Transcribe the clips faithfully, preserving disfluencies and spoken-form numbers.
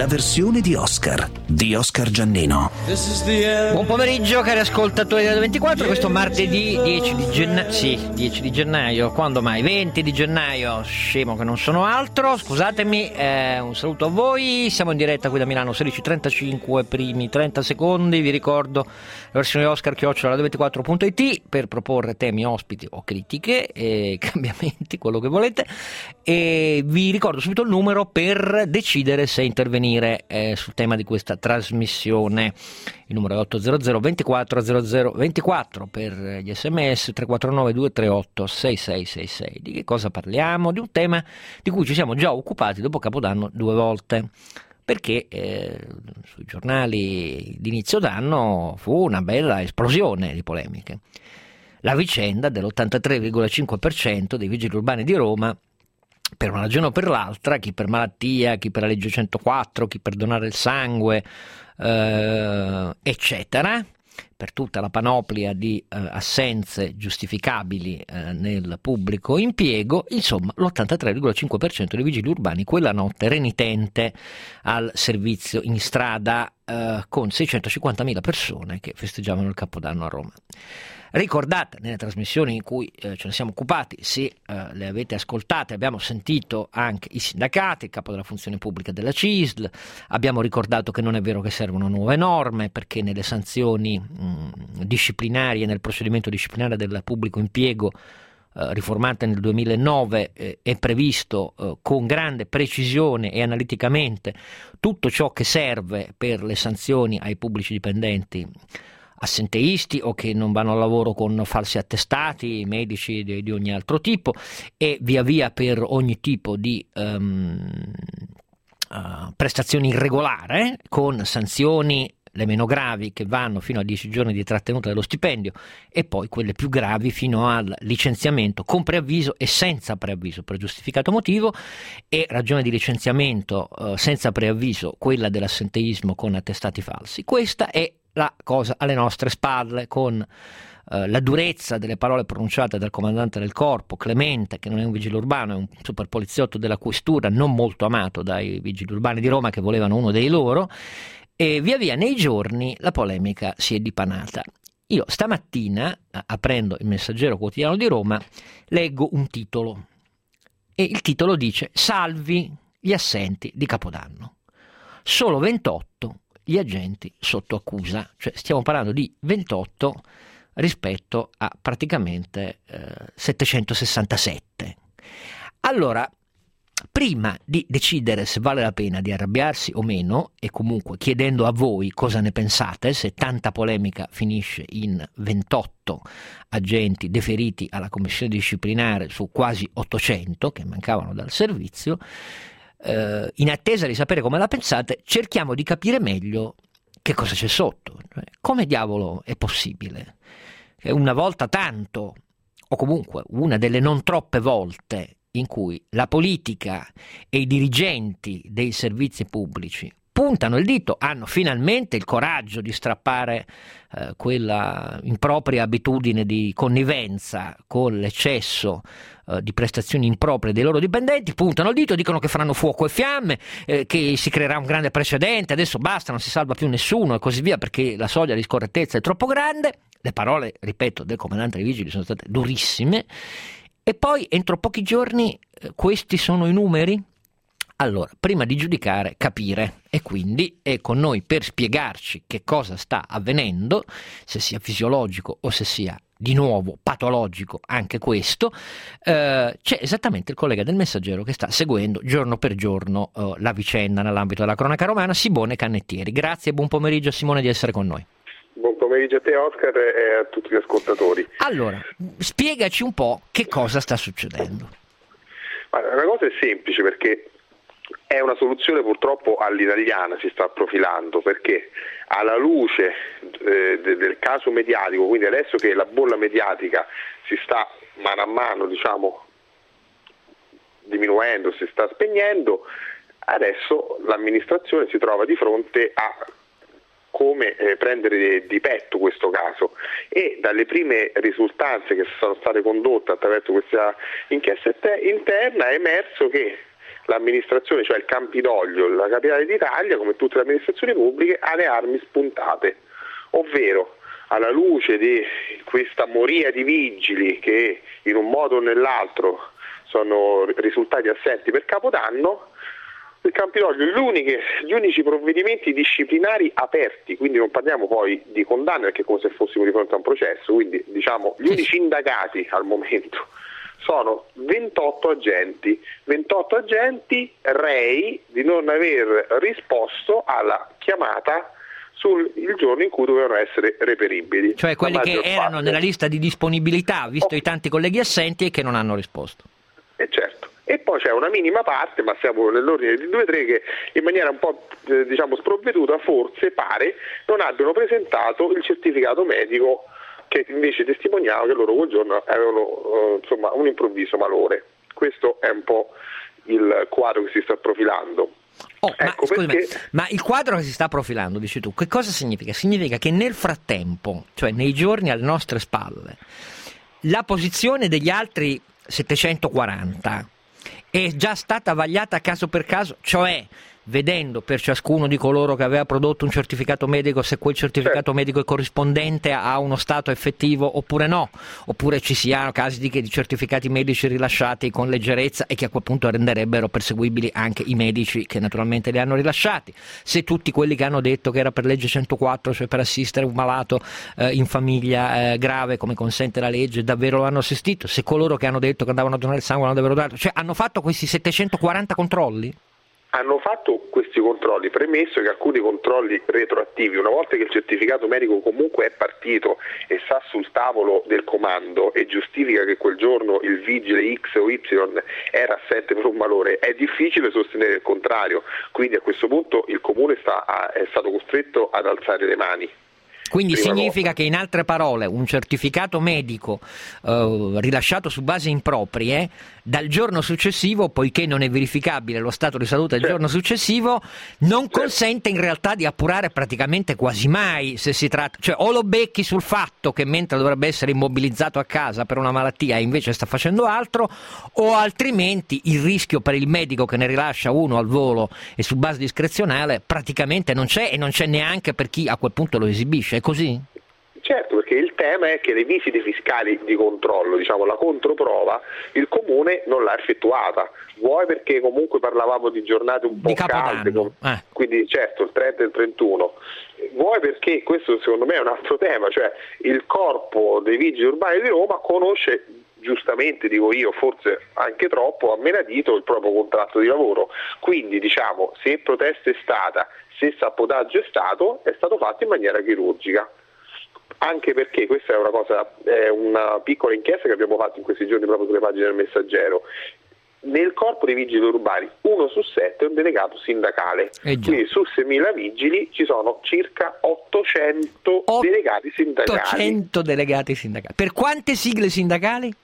la versione di Oscar di Oscar Giannino. Buon pomeriggio cari ascoltatori della ventiquattro, questo martedì dieci di gennaio, sì, dieci di gennaio, quando mai? venti di gennaio, scemo che non sono altro, scusatemi, eh, un saluto a voi, siamo in diretta qui da Milano, sedici e trentacinque, primi trenta secondi, vi ricordo la versione Oscar chiocciola radio ventiquattro punto it per proporre temi, ospiti o critiche, e cambiamenti, quello che volete, e vi ricordo subito il numero per decidere se intervenire eh, sul tema di questa trasmissione. Il numero è otto zero zero ventiquattro zero zero ventiquattro per gli sms, tre quattro nove due tre otto sei sei sei sei. Di che cosa parliamo? Di un tema di cui ci siamo già occupati dopo Capodanno due volte, perché eh, sui giornali di inizio d'anno fu una bella esplosione di polemiche. La vicenda dell'ottantatré virgola cinque per cento dei vigili urbani di Roma, per una ragione o per l'altra, chi per malattia, chi per la legge centoquattro, chi per donare il sangue, eh, eccetera, per tutta la panoplia di eh, assenze giustificabili eh, nel pubblico impiego, insomma l'ottantatré virgola cinque per cento dei vigili urbani quella notte renitente al servizio in strada eh, con seicentocinquantamila persone che festeggiavano il Capodanno a Roma. Ricordate nelle trasmissioni in cui eh, ce ne siamo occupati, se eh, le avete ascoltate, abbiamo sentito anche i sindacati, il capo della funzione pubblica della C I S L, abbiamo ricordato che non è vero che servono nuove norme perché nelle sanzioni mh, disciplinari e nel procedimento disciplinare del pubblico impiego eh, riformate nel duemilanove eh, è previsto eh, con grande precisione e analiticamente tutto ciò che serve per le sanzioni ai pubblici dipendenti assenteisti o che non vanno al lavoro con falsi attestati, medici di, di ogni altro tipo, e via via per ogni tipo di um, uh, prestazione irregolare, con sanzioni le meno gravi che vanno fino a dieci giorni di trattenuta dello stipendio e poi quelle più gravi fino al licenziamento con preavviso e senza preavviso per giustificato motivo, e ragione di licenziamento uh, senza preavviso quella dell'assenteismo con attestati falsi. Questa è la cosa alle nostre spalle, con eh, la durezza delle parole pronunciate dal comandante del corpo Clemente, che non è un vigile urbano, è un super poliziotto della questura non molto amato dai vigili urbani di Roma che volevano uno dei loro, e via via nei giorni la polemica si è dipanata. Io stamattina, aprendo il Messaggero Quotidiano di Roma, leggo un titolo e il titolo dice: salvi gli assenti di Capodanno, solo ventotto gli agenti sotto accusa, cioè stiamo parlando di ventotto rispetto a praticamente eh, settecentosessantasette. Allora, prima di decidere se vale la pena di arrabbiarsi o meno, e comunque chiedendo a voi cosa ne pensate, se tanta polemica finisce in ventotto agenti deferiti alla commissione disciplinare su quasi ottocento che mancavano dal servizio, Uh, in attesa di sapere come la pensate, cerchiamo di capire meglio che cosa c'è sotto. Come diavolo è possibile che una volta tanto, o comunque una delle non troppe volte in cui la politica e i dirigenti dei servizi pubblici puntano il dito, hanno finalmente il coraggio di strappare eh, quella impropria abitudine di connivenza con l'eccesso eh, di prestazioni improprie dei loro dipendenti, puntano il dito, dicono che faranno fuoco e fiamme, eh, che si creerà un grande precedente, adesso basta, non si salva più nessuno e così via perché la soglia di scorrettezza è troppo grande. Le parole, ripeto, del comandante dei vigili sono state durissime, e poi entro pochi giorni eh, questi sono i numeri. Allora, prima di giudicare, capire, e quindi è con noi per spiegarci che cosa sta avvenendo, se sia fisiologico o se sia di nuovo patologico anche questo, eh, c'è esattamente il collega del Messaggero che sta seguendo giorno per giorno eh, la vicenda nell'ambito della cronaca romana, Simone Cannettieri. Grazie e buon pomeriggio Simone di essere con noi. Buon pomeriggio a te Oscar e a tutti gli ascoltatori. Allora, spiegaci un po' che cosa sta succedendo. Ma la cosa è semplice, perché è una soluzione purtroppo all'italiana, si sta profilando, perché alla luce eh, de- del caso mediatico, quindi adesso che la bolla mediatica si sta mano a mano diciamo diminuendo, si sta spegnendo, adesso l'amministrazione si trova di fronte a come eh, prendere di petto questo caso, e dalle prime risultanze che sono state condotte attraverso questa inchiesta interna è emerso che l'amministrazione, cioè il Campidoglio, la capitale d'Italia, come tutte le amministrazioni pubbliche, ha le armi spuntate, ovvero alla luce di questa moria di vigili che in un modo o nell'altro sono risultati assenti per Capodanno, il Campidoglio gli unici provvedimenti disciplinari aperti, quindi non parliamo poi di condanne perché è come se fossimo di fronte a un processo, quindi diciamo gli unici indagati al momento sono ventotto agenti, ventotto agenti rei di non aver risposto alla chiamata sul il giorno in cui dovevano essere reperibili. Cioè quelli che erano parte. nella lista di disponibilità, visto oh. i tanti colleghi assenti, e che non hanno risposto. E certo. E poi c'è una minima parte, ma siamo nell'ordine di due o tre, che in maniera un po' eh, diciamo sprovveduta, forse pare, non abbiano presentato il certificato medico che invece testimoniava che loro quel giorno avevano eh, insomma un improvviso malore. Questo è un po' il quadro che si sta profilando. Oh, ecco ma, perché... scusami, ma il quadro che si sta profilando, dici tu, che cosa significa? Significa che nel frattempo, cioè nei giorni alle nostre spalle, la posizione degli altri settecentoquaranta è già stata vagliata caso per caso, cioè vedendo per ciascuno di coloro che aveva prodotto un certificato medico se quel certificato certo. medico è corrispondente a uno stato effettivo oppure no, oppure ci siano casi di, di certificati medici rilasciati con leggerezza e che a quel punto renderebbero perseguibili anche i medici che naturalmente li hanno rilasciati, se tutti quelli che hanno detto che era per legge centoquattro, cioè per assistere un malato eh, in famiglia eh, grave come consente la legge, davvero lo hanno assistito, se coloro che hanno detto che andavano a donare il sangue l'hanno davvero dato, cioè hanno fatto questi settecentoquaranta controlli? Hanno fatto questi controlli, premesso che alcuni controlli retroattivi, una volta che il certificato medico comunque è partito e sta sul tavolo del comando e giustifica che quel giorno il vigile X o Y era assente per un malore, è difficile sostenere il contrario, quindi a questo punto il comune sta, è stato costretto ad alzare le mani. Quindi significa che, in altre parole, un certificato medico eh, rilasciato su base improprie, dal giorno successivo, poiché non è verificabile lo stato di salute del certo. giorno successivo, non certo. consente in realtà di appurare praticamente quasi mai se si tratta, cioè o lo becchi sul fatto che mentre dovrebbe essere immobilizzato a casa per una malattia invece sta facendo altro, o altrimenti il rischio per il medico che ne rilascia uno al volo e su base discrezionale praticamente non c'è, e non c'è neanche per chi a quel punto lo esibisce. È così? Certo, perché il tema è che le visite fiscali di controllo, diciamo la controprova, il comune non l'ha effettuata, vuoi perché comunque parlavamo di giornate un po' di calde, eh. quindi certo il trenta e il trentuno, vuoi perché questo secondo me è un altro tema, cioè il corpo dei vigili urbani di Roma conosce, giustamente dico io, forse anche troppo, a menadito il proprio contratto di lavoro, quindi diciamo se protesta è stata, se sabotaggio è stato, è stato fatto in maniera chirurgica. Anche perché questa è una cosa, è una piccola inchiesta che abbiamo fatto in questi giorni proprio sulle pagine del Messaggero. Nel corpo dei vigili urbani uno su sette è un delegato sindacale, eh quindi su seimila vigili ci sono circa ottocento delegati sindacali. ottocento delegati sindacali. Per quante sigle sindacali?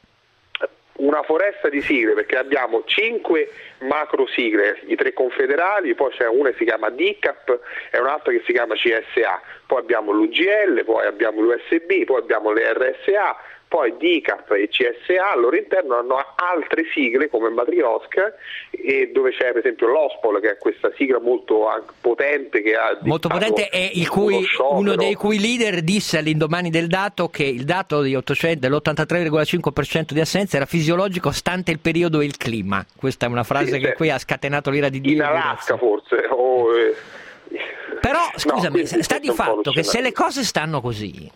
Una foresta di sigle, perché abbiamo cinque macro sigle, i tre confederali, poi c'è una che si chiama D I C A P e un'altra che si chiama C S A, poi abbiamo l'U G L, poi abbiamo l'U S B, poi abbiamo le R S A, poi D I C A P e C S A al loro interno hanno altre sigle come Matriosca, e dove c'è per esempio l'Ospol, che è questa sigla molto potente che ha molto potente e il cui, uno dei cui leader disse all'indomani del dato che il dato di ottocento, dell'ottantatré virgola cinque per cento di assenza era fisiologico stante il periodo e il clima. Questa è una frase sì, che certo. qui ha scatenato l'ira di Dio. In Alaska forse o, eh... però scusami, no, sta di fatto che se le cose stanno così,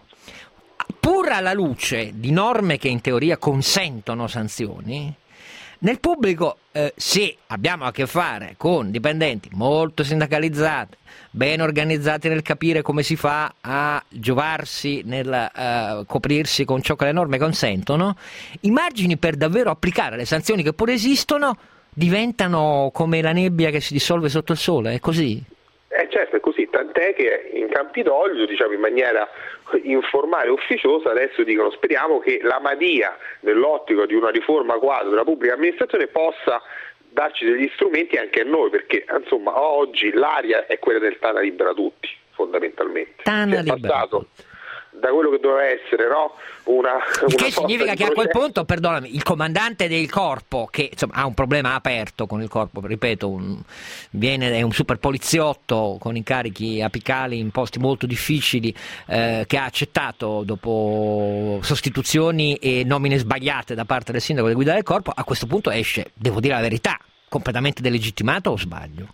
pur alla luce di norme che in teoria consentono sanzioni, nel pubblico, eh, se abbiamo a che fare con dipendenti molto sindacalizzati, ben organizzati nel capire come si fa a giovarsi nel eh, coprirsi con ciò che le norme consentono, i margini per davvero applicare le sanzioni che pure esistono diventano come la nebbia che si dissolve sotto il sole, è così? Eh certo, è così, tant'è che in Campidoglio, diciamo in maniera informale e ufficiosa, adesso dicono speriamo che la Madia, nell'ottica di una riforma quadro della pubblica amministrazione, possa darci degli strumenti anche a noi, perché insomma oggi l'aria è quella del Tana libera tutti, fondamentalmente. Tana libera passato, tutti. da quello che doveva essere, no? Una, il una che significa che processo. A quel punto, perdonami, il comandante del corpo, che insomma ha un problema aperto con il corpo, ripeto, un, viene, è un super poliziotto con incarichi apicali in posti molto difficili, eh, che ha accettato dopo sostituzioni e nomine sbagliate da parte del sindaco di guidare il corpo, a questo punto esce, devo dire la verità, completamente delegittimato, o sbaglio?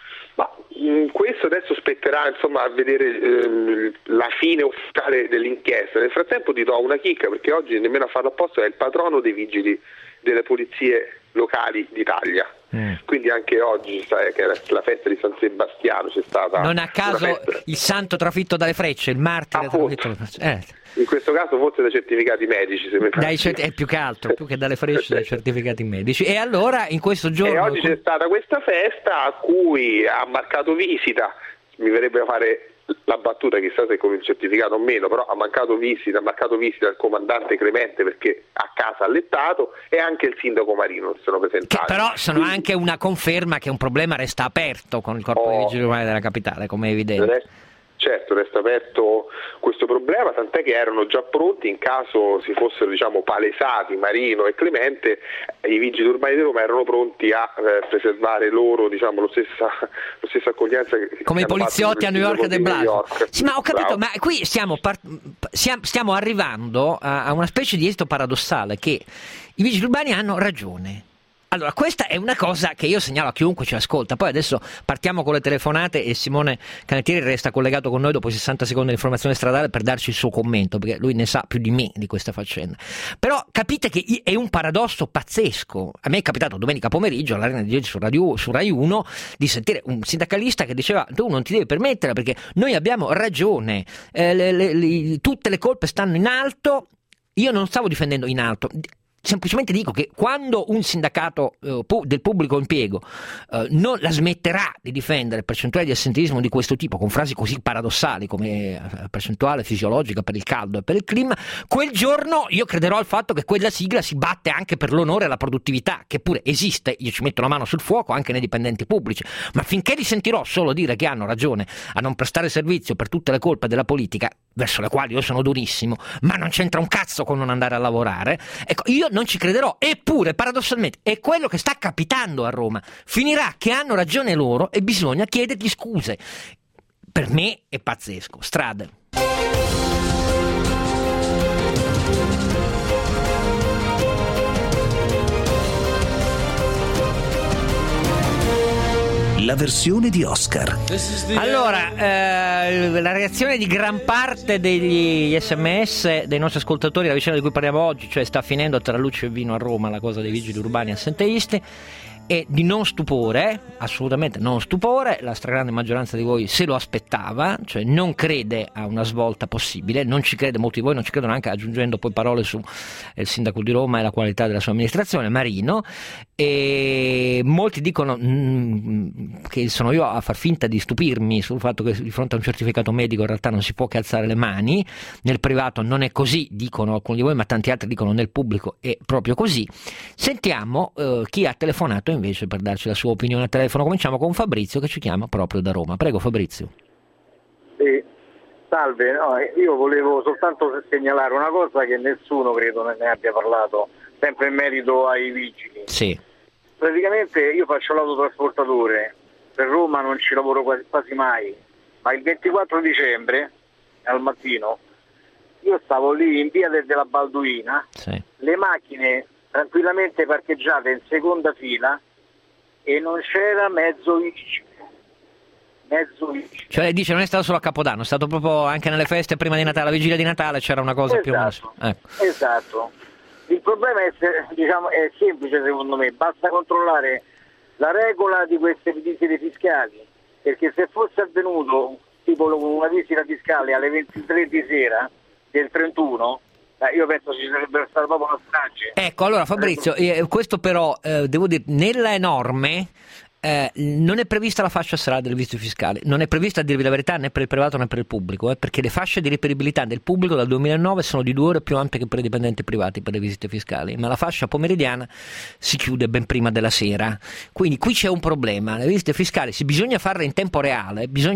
Ma mh, questo adesso spetterà insomma a vedere ehm, la fine ufficiale dell'inchiesta. Nel frattempo ti do una chicca, perché oggi, nemmeno a farlo apposta, è il patrono dei vigili delle polizie locali d'Italia. Mm. Quindi anche oggi, sai, che era la festa di San Sebastiano, c'è stata non a caso il santo trafitto dalle frecce, il martire ah, trafitto dalle frecce. Eh. In questo caso forse dai certificati medici, se mi dai certi- è più che altro, più che dalle frecce, dai certificati medici. E allora in questo giorno e oggi c'è stata questa festa a cui ha marcato visita, mi verrebbe a fare la battuta, chissà se con il certificato o meno, però ha mancato visita, ha marcato visita il comandante Clemente, perché a casa allettato, e anche il sindaco Marino si sono presentati. Che però sono Quindi, anche una conferma che un problema resta aperto con il corpo oh, dei vigili urbani della capitale, come è evidente. Certo, resta aperto questo problema, tant'è che erano già pronti in caso si fossero, diciamo, palesati Marino e Clemente, i vigili urbani di Roma erano pronti a eh, preservare loro, diciamo, lo stessa, lo stessa accoglienza che come i poliziotti a New York e De Blasio. Sì, ma ho capito, Bravo. ma qui stiamo, par- stiamo arrivando a, a una specie di esito paradossale, che i vigili urbani hanno ragione. Allora, questa è una cosa che io segnalo a chiunque ci ascolta. Poi adesso partiamo con le telefonate e Simone Canettieri resta collegato con noi dopo i sessanta secondi di informazione stradale per darci il suo commento, perché lui ne sa più di me di questa faccenda. Però capite che è un paradosso pazzesco. A me è capitato domenica pomeriggio all'Arena di Gelsi su, Radio, su Rai uno di sentire un sindacalista che diceva: tu non ti devi permettere perché noi abbiamo ragione, eh, le, le, le, tutte le colpe stanno in alto. Io non stavo difendendo in alto, semplicemente dico che quando un sindacato eh, pu- del pubblico impiego eh, non la smetterà di difendere percentuali di assenteismo di questo tipo con frasi così paradossali come eh, percentuale fisiologica per il caldo e per il clima, quel giorno io crederò al fatto che quella sigla si batte anche per l'onore e la produttività, che pure esiste. Io ci metto la mano sul fuoco anche nei dipendenti pubblici, ma finché li sentirò solo dire che hanno ragione a non prestare servizio per tutte le colpe della politica, verso le quali io sono durissimo, ma non c'entra un cazzo con non andare a lavorare, ecco, io non ci crederò. Eppure, paradossalmente, è quello che sta capitando a Roma. Finirà che hanno ragione loro e bisogna chiedergli scuse. Per me è pazzesco. Strade. La versione di Oscar. Allora, eh, la reazione di gran parte degli sms dei nostri ascoltatori alla vicenda di cui parliamo oggi, cioè sta finendo tra luce e vino a Roma la cosa dei vigili urbani assenteisti, è di non stupore, assolutamente non stupore. La stragrande maggioranza di voi se lo aspettava, cioè non crede a una svolta possibile, non ci crede, molti di voi non ci credono, anche aggiungendo poi parole su il sindaco di Roma e la qualità della sua amministrazione, Marino, e molti dicono mh, che sono io a far finta di stupirmi sul fatto che di fronte a un certificato medico in realtà non si può che alzare le mani. Nel privato non è così, dicono alcuni di voi, ma tanti altri dicono nel pubblico è proprio così. Sentiamo eh, chi ha telefonato invece per darci la sua opinione a telefono. Cominciamo con Fabrizio che ci chiama proprio da Roma. Prego Fabrizio. Sì, salve, no, io volevo soltanto segnalare una cosa che nessuno credo ne abbia parlato, sempre in merito ai vigili. Sì. Praticamente io faccio l'autotrasportatore, per Roma non ci lavoro quasi, quasi mai, ma il ventiquattro dicembre al mattino io stavo lì in via della Balduina, sì, le macchine tranquillamente parcheggiate in seconda fila e non c'era mezzo vigile. Mezzo vigile. Cioè lei dice non è stato solo a Capodanno, è stato proprio anche nelle feste prima di Natale, la vigilia di Natale c'era una cosa, esatto, più o meno. Ecco. Esatto. Il problema è, diciamo, è semplice secondo me, basta controllare la regola di queste visite fiscali, perché se fosse avvenuto tipo una visita fiscale alle ventitré di sera del trentuno, eh, io penso ci sarebbero state proprio una strage. Ecco, allora Fabrizio, eh, questo però eh, devo dire, nelle norme Eh, non è prevista la fascia serale delle visite fiscali, non è prevista, a dirvi la verità, né per il privato né per il pubblico, eh, perché le fasce di reperibilità del pubblico dal duemilanove sono di due ore più ampie che per i dipendenti privati per le visite fiscali, ma la fascia pomeridiana si chiude ben prima della sera, quindi qui c'è un problema. Le visite fiscali, se bisogna farle in tempo reale, bisogna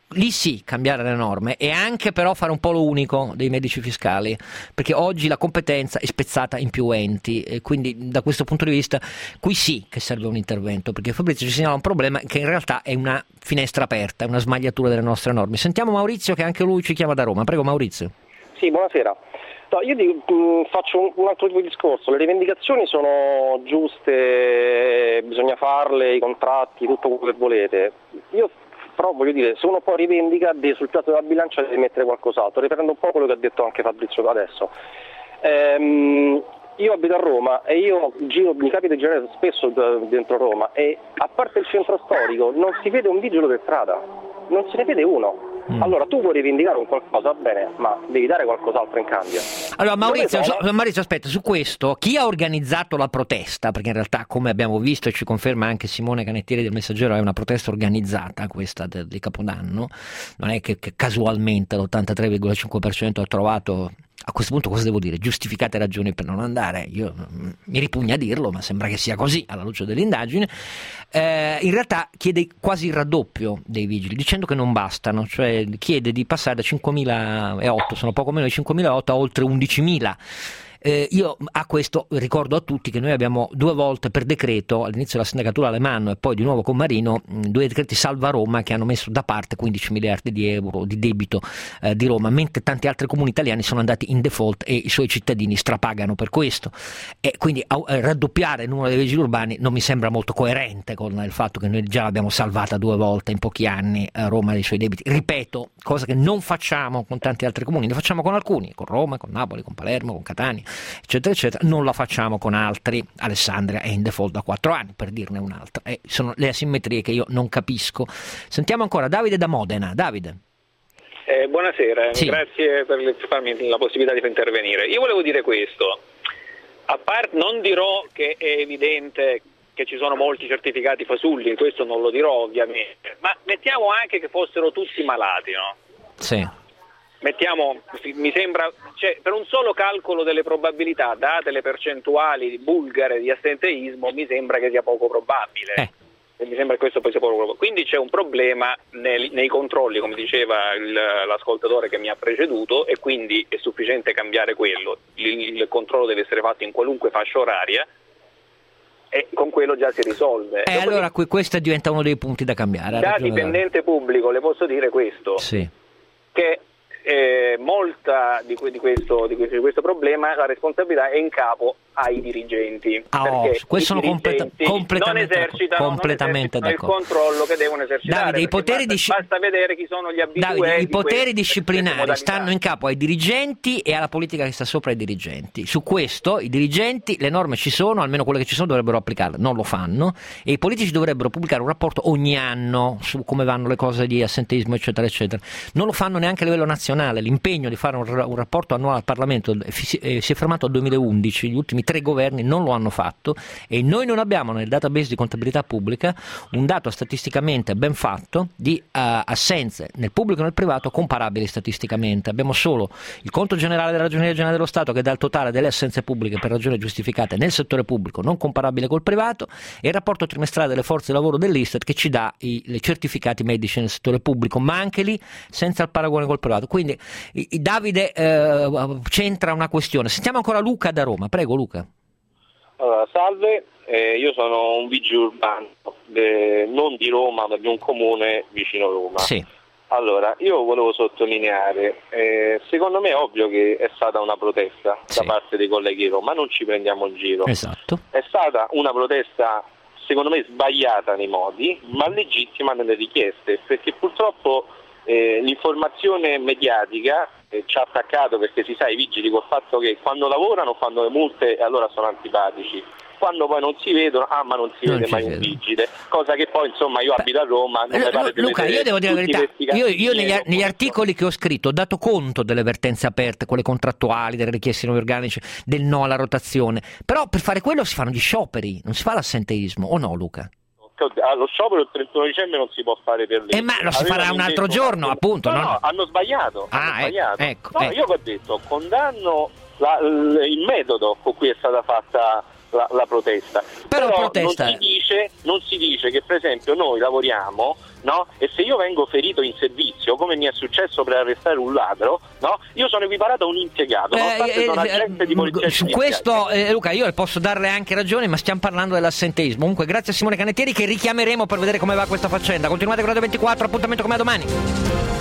lì sì, cambiare le norme e anche però fare un polo unico dei medici fiscali, perché oggi la competenza è spezzata in più enti e quindi da questo punto di vista qui sì che serve un intervento, perché Fabrizio ci segnala un problema che in realtà è una finestra aperta, è una smagliatura delle nostre norme. Sentiamo Maurizio che anche lui ci chiama da Roma. Prego Maurizio. Sì, buonasera. No, io dico, mh, faccio un, un altro tipo di discorso. Le rivendicazioni sono giuste, bisogna farle, i contratti, tutto quello che volete. Io però voglio dire, se uno poi rivendica sul piatto della bilancia deve mettere qualcos'altro. Riprendo un po' quello che ha detto anche Fabrizio adesso. Ehm, io abito a Roma e io giro, mi capita di girare spesso dentro Roma e a parte il centro storico non si vede un vigile per strada, non se ne vede uno. Mm. Allora tu vuoi rivendicare un qualcosa, va bene, ma devi dare qualcos'altro in cambio. Allora Maurizio, sono... so, Maurizio aspetta, su questo chi ha organizzato la protesta, perché in realtà come abbiamo visto e ci conferma anche Simone Canettieri del Messaggero è una protesta organizzata questa del, di Capodanno, non è che, che casualmente l'ottantatré virgola cinque per cento ha trovato, a questo punto cosa devo dire, giustificate ragioni per non andare, io mi ripugna a dirlo ma sembra che sia così alla luce dell'indagine. Eh, in realtà chiede quasi il raddoppio dei vigili dicendo che non bastano, cioè chiede di passare da cinquemilaotto, sono poco meno di cinquemilaotto a oltre undicimila. Eh, io a questo ricordo a tutti che noi abbiamo due volte per decreto, all'inizio della sindacatura Alemanno e poi di nuovo con Marino, due decreti salva Roma che hanno messo da parte quindici miliardi di euro di debito eh, di Roma, mentre tanti altri comuni italiani sono andati in default e i suoi cittadini strapagano per questo, e quindi eh, raddoppiare il numero dei vigili urbani non mi sembra molto coerente con il fatto che noi già l'abbiamo salvata due volte in pochi anni a Roma dei suoi debiti, ripeto, cosa che non facciamo con tanti altri comuni, ne facciamo con alcuni, con Roma, con Napoli, con Palermo, con Catania eccetera eccetera, non la facciamo con altri. Alessandria è in default da quattro anni, per dirne un'altra, e sono le asimmetrie che io non capisco. Sentiamo ancora Davide da Modena. Davide. Eh, buonasera, sì. Grazie per farmi la possibilità di intervenire. Io volevo dire questo, a parte non dirò che è evidente che ci sono molti certificati fasulli, questo non lo dirò ovviamente, ma mettiamo anche che fossero tutti malati, no? Sì. Mettiamo, mi sembra, cioè, per un solo calcolo delle probabilità, date le percentuali bulgare di assenteismo, mi sembra che sia poco probabile. Eh. E mi sembra che questo poi sia poco probabile. Quindi c'è un problema nei, nei controlli, come diceva il, l'ascoltatore che mi ha preceduto, e quindi è sufficiente cambiare quello. Il, il controllo deve essere fatto in qualunque fascia oraria e con quello già si risolve. E eh, allora questo diventa uno dei punti da cambiare. Da dipendente pubblico le posso dire questo, sì. che Eh, molta di, di, questo, di, questo, di questo problema la responsabilità è in capo ai dirigenti, ah, perché questo sono completa, completamente non esercitano, completamente non esercitano il controllo che devono esercitare. Davide, i poteri basta, disci... basta vedere chi sono gli abituati. Davide, i di poteri queste, disciplinari stanno in capo ai dirigenti e alla politica che sta sopra i dirigenti. Su questo i dirigenti, le norme ci sono, almeno quelle che ci sono dovrebbero applicarle, non lo fanno, e i politici dovrebbero pubblicare un rapporto ogni anno su come vanno le cose di assenteismo eccetera eccetera. Non lo fanno neanche a livello nazionale. L'impegno di fare un, un rapporto annuale al Parlamento si, eh, si è fermato al duemilaundici, gli ultimi tre governi non lo hanno fatto e noi non abbiamo nel database di contabilità pubblica un dato statisticamente ben fatto di uh, assenze nel pubblico e nel privato comparabili statisticamente. Abbiamo solo il conto generale della Ragioneria Generale dello Stato che dà il totale delle assenze pubbliche per ragioni giustificate nel settore pubblico non comparabile col privato, e il rapporto trimestrale delle forze di lavoro dell'Istat che ci dà i le certificati medici nel settore pubblico, ma anche lì senza il paragone col privato. Quindi i, i Davide eh, c'entra una questione. Sentiamo ancora Luca da Roma. Prego Luca. Allora, salve, eh, io sono un vigile urbano, eh, non di Roma ma di un comune vicino Roma. Sì. Allora, io volevo sottolineare, eh, secondo me è ovvio che è stata una protesta sì. da parte dei colleghi di Roma, non ci prendiamo in giro. Esatto. È stata una protesta secondo me sbagliata nei modi, ma legittima nelle richieste, perché purtroppo eh, l'informazione mediatica eh, ci ha attaccato, perché si sa i vigili col fatto che quando lavorano fanno le multe e allora sono antipatici, quando poi non si vedono, ah ma non si non vede mai vedo. un vigile, cosa che poi insomma io abito a Roma, non Beh, mi pare Luca, io devo dire la verità, io, io negli, ar- negli articoli che ho scritto ho dato conto delle vertenze aperte, quelle contrattuali, delle richieste nuovi organici, del no alla rotazione, però per fare quello si fanno gli scioperi, non si fa l'assenteismo, o no Luca? Allo sciopero il trentuno dicembre non si può fare per legge. Eh, ma lo si farà un altro giorno, appunto. No, no? no, hanno sbagliato. Ah, hanno sbagliato. ecco, no, ecco. Io vi ho detto, condanno la, il metodo con cui è stata fatta la, la protesta. Però, Però protesta... non si dice, non si dice che per esempio noi lavoriamo, no? E se io vengo ferito in servizio, come mi è successo per arrestare un ladro, no? Io sono equiparato a un impiegato, nonostante eh, sono eh, agente di polizia. Su questo eh, Luca, io posso darle anche ragione, ma stiamo parlando dell'assenteismo. Comunque grazie a Simone Canettieri, che richiameremo per vedere come va questa faccenda. Continuate con Radio ventiquattro, appuntamento come a domani.